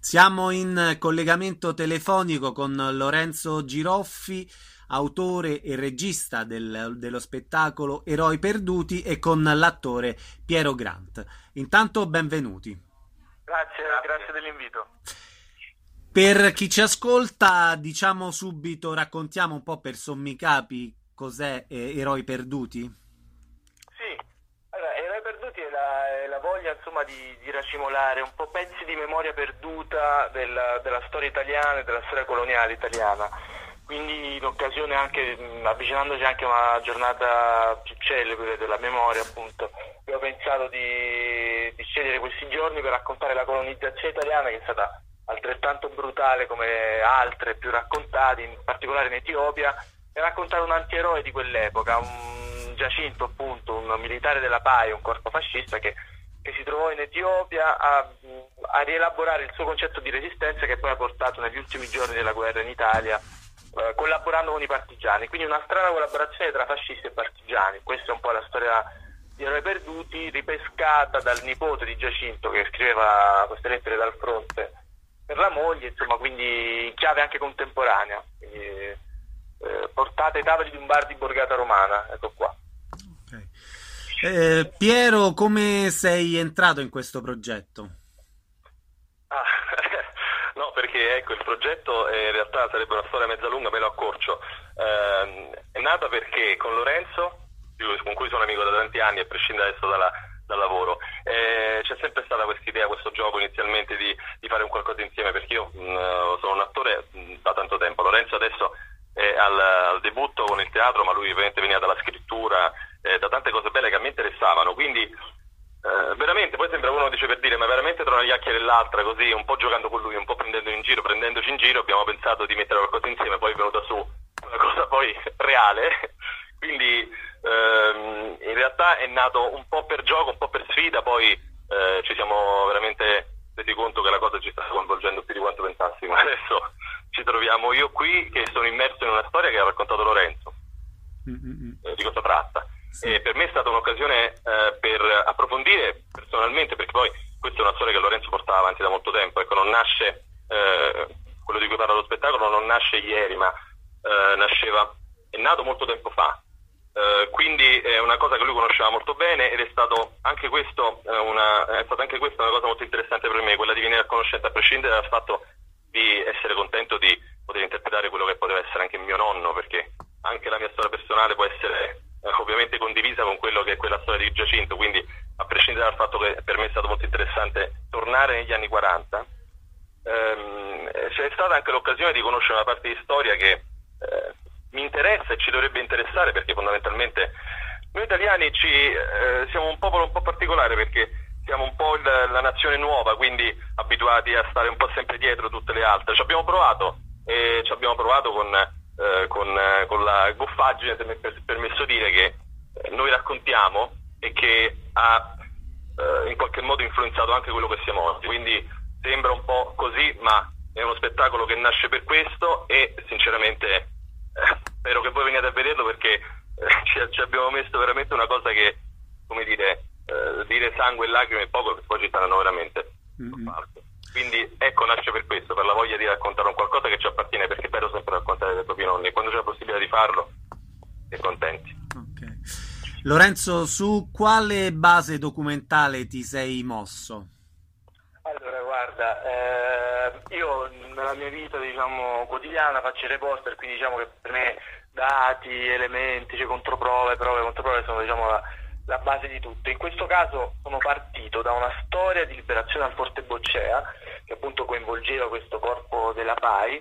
Siamo in collegamento telefonico con Lorenzo Giroffi, autore e regista dello spettacolo Eroi Perduti, e con l'attore Piero Grant. Intanto benvenuti. Grazie dell'invito. Per chi ci ascolta, diciamo subito, raccontiamo un po' per sommi capi cos'è Eroi Perduti? Eroi Perduti è la voglia, insomma, di racimolare un po' pezzi di memoria perduta della storia italiana e della storia coloniale italiana. Quindi in occasione anche, avvicinandoci anche a una giornata più celebre della memoria, appunto, io ho pensato di scegliere questi giorni per raccontare la colonizzazione italiana, che è stata altrettanto brutale come altre più raccontate, in particolare in Etiopia, e raccontare un antieroe di quell'epoca, un Giacinto, appunto, un militare della PAI, un corpo fascista che si trovò in Etiopia a rielaborare il suo concetto di resistenza, che poi ha portato negli ultimi giorni della guerra in Italia, collaborando con i partigiani. Quindi una strana collaborazione tra fascisti e partigiani. Questa è un po' la storia di Eroi Perduti, ripescata dal nipote di Giacinto, che scriveva queste lettere dal fronte per la moglie, insomma, quindi in chiave anche contemporanea. Quindi, portate ai tavoli di un bar di Borgata Romana, ecco qua. Okay. Piero, come sei entrato in questo progetto? No, perché ecco, il progetto in realtà sarebbe una storia mezza lunga, me lo accorcio. È nata perché con Lorenzo, con cui sono amico da tanti anni, a prescindere adesso dal lavoro, c'è sempre stata questa idea, questo gioco inizialmente di fare un qualcosa insieme, perché io sono un attore da tanto tempo. Lorenzo adesso è al debutto con il teatro, ma lui ovviamente veniva dalla scrittura, da tante cose belle che a me interessavano, quindi veramente, poi sembra uno dice per dire, ma veramente tra una chiacchiera e l'altra, così un po' giocando con lui, un po' prendendoci in giro, abbiamo pensato di mettere qualcosa insieme, poi è venuta su una cosa poi reale, quindi in realtà è nato un po' per gioco, un po' per sfida, poi ci siamo veramente resi conto che la cosa ci sta coinvolgendo più di quanto pensassimo. Adesso ci troviamo io qui che sono immerso in una storia che ha raccontato Lorenzo, di cosa tratta. Sì. E per me è stata un'occasione per approfondire personalmente, perché poi questa è una storia che Lorenzo portava avanti da molto tempo. Ecco, non nasce quello di cui parla lo spettacolo, non nasce ieri, ma è nato molto tempo fa. Quindi è una cosa che lui conosceva molto bene, ed è stato anche questo è stata anche questa una cosa molto interessante per me, quella di venire a conoscenza, a prescindere dal fatto di essere contento di poter interpretare quello che poteva essere anche mio nonno, perché anche la mia storia personale può essere ovviamente condivisa con quello che è quella storia di Giacinto, quindi a prescindere dal fatto che per me è stato molto interessante tornare negli anni 40, c'è stata anche l'occasione di conoscere una parte di storia che mi interessa e ci dovrebbe interessare, perché fondamentalmente noi italiani siamo un popolo un po' particolare, perché siamo un po' la nazione nuova, quindi abituati a stare un po' sempre dietro tutte le altre. Ci abbiamo provato con la goffaggine, se mi è permesso dire, che noi raccontiamo e che ha in qualche modo influenzato anche quello che siamo oggi. Quindi sembra un po' così, ma è uno spettacolo che nasce per questo, e sinceramente spero che voi veniate a vederlo, perché ci abbiamo messo veramente una cosa che, come dire sangue e lacrime è poco, che poi ci saranno veramente. Quindi ecco, nasce per questo, per la voglia di raccontare un qualcosa che ci appartiene, perché è bello sempre raccontare dei propri nonni, e quando c'è la possibilità di farlo si è contenti. Okay. Lorenzo, su quale base documentale ti sei mosso? Allora, guarda, io nella mia vita, diciamo, quotidiana faccio il reporter, quindi diciamo che per me dati, elementi, cioè controprove, controprove sono, diciamo, la base di tutto. In questo caso sono partito da una storia di liberazione al Forte Boccea, che appunto coinvolgeva questo corpo della PAI,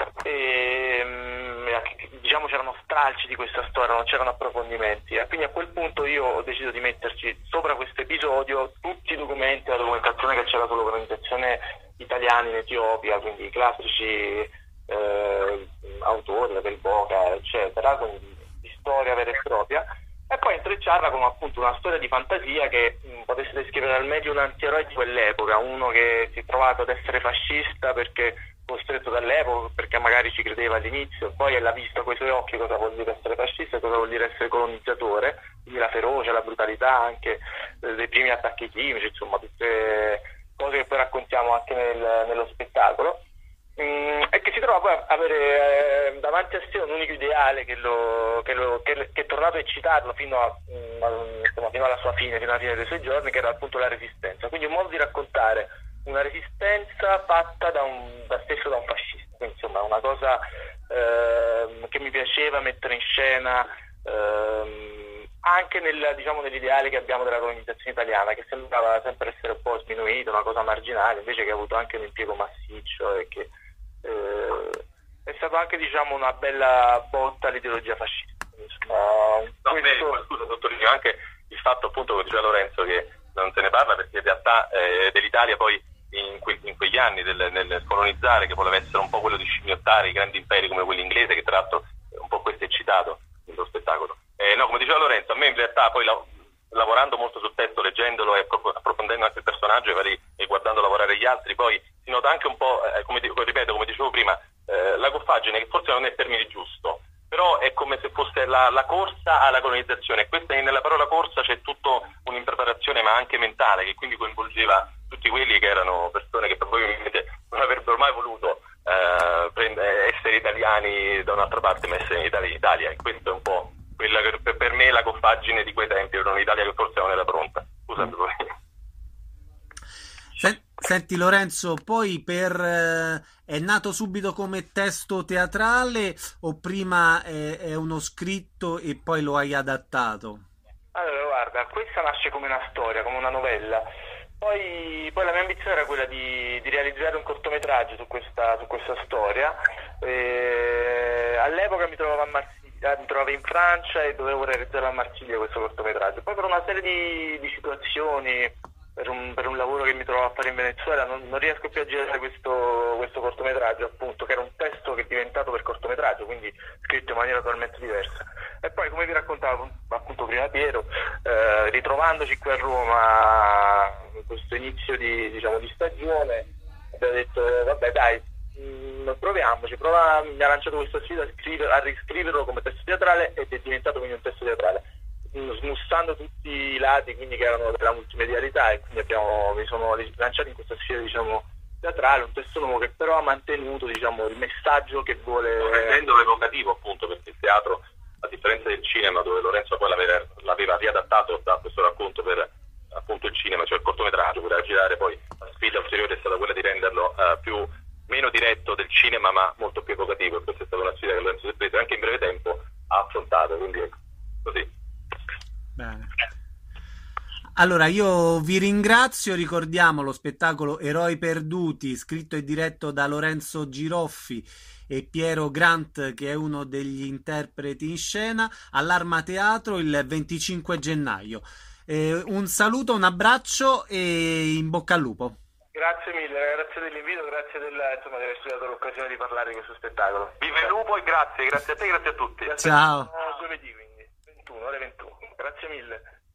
e diciamo c'erano stralci di questa storia, non c'erano approfondimenti, e quindi a quel punto io ho deciso di metterci sopra questo episodio tutti i documenti, la documentazione che c'era sull'organizzazione italiana in Etiopia, quindi i classici autori, la Del Boca, eccetera, quindi di storia vera e propria, e poi intrecciarla con appunto una storia di fantasia che potesse descrivere al meglio un antieroe di quell'epoca, uno che si è trovato ad essere fascista perché costretto dall'epoca, perché magari ci credeva all'inizio, poi l'ha visto coi suoi occhi cosa vuol dire essere fascista e cosa vuol dire essere colonizzatore, quindi la ferocia, la brutalità anche dei primi attacchi chimici, insomma tutte cose che poi raccontiamo anche nello spettacolo, e che si trova poi a avere davanti a sé un unico ideale che è tornato a eccitarlo fino alla sua fine, fino alla fine dei suoi giorni, che era appunto la resistenza. Quindi un modo di raccontare una resistenza fatta stesso da un fascista. Quindi insomma una cosa che mi piaceva mettere in scena, anche nell'ideale che abbiamo della colonizzazione italiana, che sembrava sempre essere un po' sminuita, una cosa marginale, invece che ha avuto anche un impiego massiccio e che è stato anche una bella botta all'ideologia fascista. Scusa, sottolineo anche il fatto, appunto, come diceva Lorenzo, che non se ne parla perché in realtà dell'Italia poi in quegli anni nel colonizzare, che voleva essere un po' quello di scimmiottare i grandi imperi come quello inglese, che tra l'altro un po' questo è citato nello spettacolo. No, come diceva Lorenzo, a me in realtà poi lavorando molto sul testo, leggendolo e approfondendo anche il personaggio e guardando lavorare gli altri, poi si nota anche un po', come dicevo prima, la goffaggine, che forse non è il termine giusto, però è come se fosse la corsa alla colonizzazione. E questa, nella parola corsa c'è tutta un'impreparazione, ma anche mentale, che quindi coinvolgeva tutti quelli che erano persone che probabilmente non avrebbero mai voluto essere italiani da un'altra parte, ma essere in Italia. E questo è un po' quella che per me è la goffaggine di quei tempi, era un'Italia che forse non era pronta. Scusate. Senti Lorenzo, poi è nato subito come testo teatrale o prima è uno scritto e poi lo hai adattato? Allora, guarda, questa nasce come una storia, come una novella. Poi la mia ambizione era quella di realizzare un cortometraggio su questa storia. All'epoca mi trovavo mi trovavo in Francia e dovevo realizzare a Marsiglia questo cortometraggio. Poi per una serie di situazioni, per un lavoro che mi trovavo a fare in Venezuela, non riesco più a girare questo cortometraggio, appunto, che era un testo che è diventato per cortometraggio, quindi scritto in maniera totalmente diversa. E poi, come vi raccontavo appunto prima Piero, ritrovandoci qui a Roma questo inizio di stagione, abbiamo detto vabbè dai, proviamoci, mi ha lanciato questa sfida a riscriverlo come testo teatrale, ed è diventato quindi un testo teatrale, smussando tutti i lati quindi che erano della multimedialità, e quindi mi sono lanciato in questa sfida teatrale, un testo nuovo che però ha mantenuto il messaggio che vuole, rendendolo evocativo, appunto, perché il teatro, a differenza del cinema, dove Lorenzo poi l'aveva riadattato da questo racconto per appunto il cinema, cioè il cortometraggio, voleva girare, poi la sfida ulteriore è stata quella di renderlo meno diretto del cinema, ma molto più evocativo, e questa è stata una sfida che Lorenzo si è preso e anche in breve tempo ha affrontato, quindi così. Bene. Allora io vi ringrazio, ricordiamo lo spettacolo Eroi Perduti, scritto e diretto da Lorenzo Giroffi e Piero Grant, che è uno degli interpreti in scena, all'Arma Teatro il 25 gennaio. Un saluto, un abbraccio e in bocca al lupo. Grazie mille, grazie dell'invito, grazie di aver studiato l'occasione di parlare di questo spettacolo. Viva il lupo e grazie a te, grazie a tutti. Ciao. Giovedì quindi, 21, ore 21. Grazie mille.